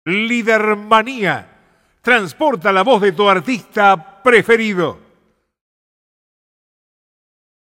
Lidermanía. Transporta la voz de tu artista preferido.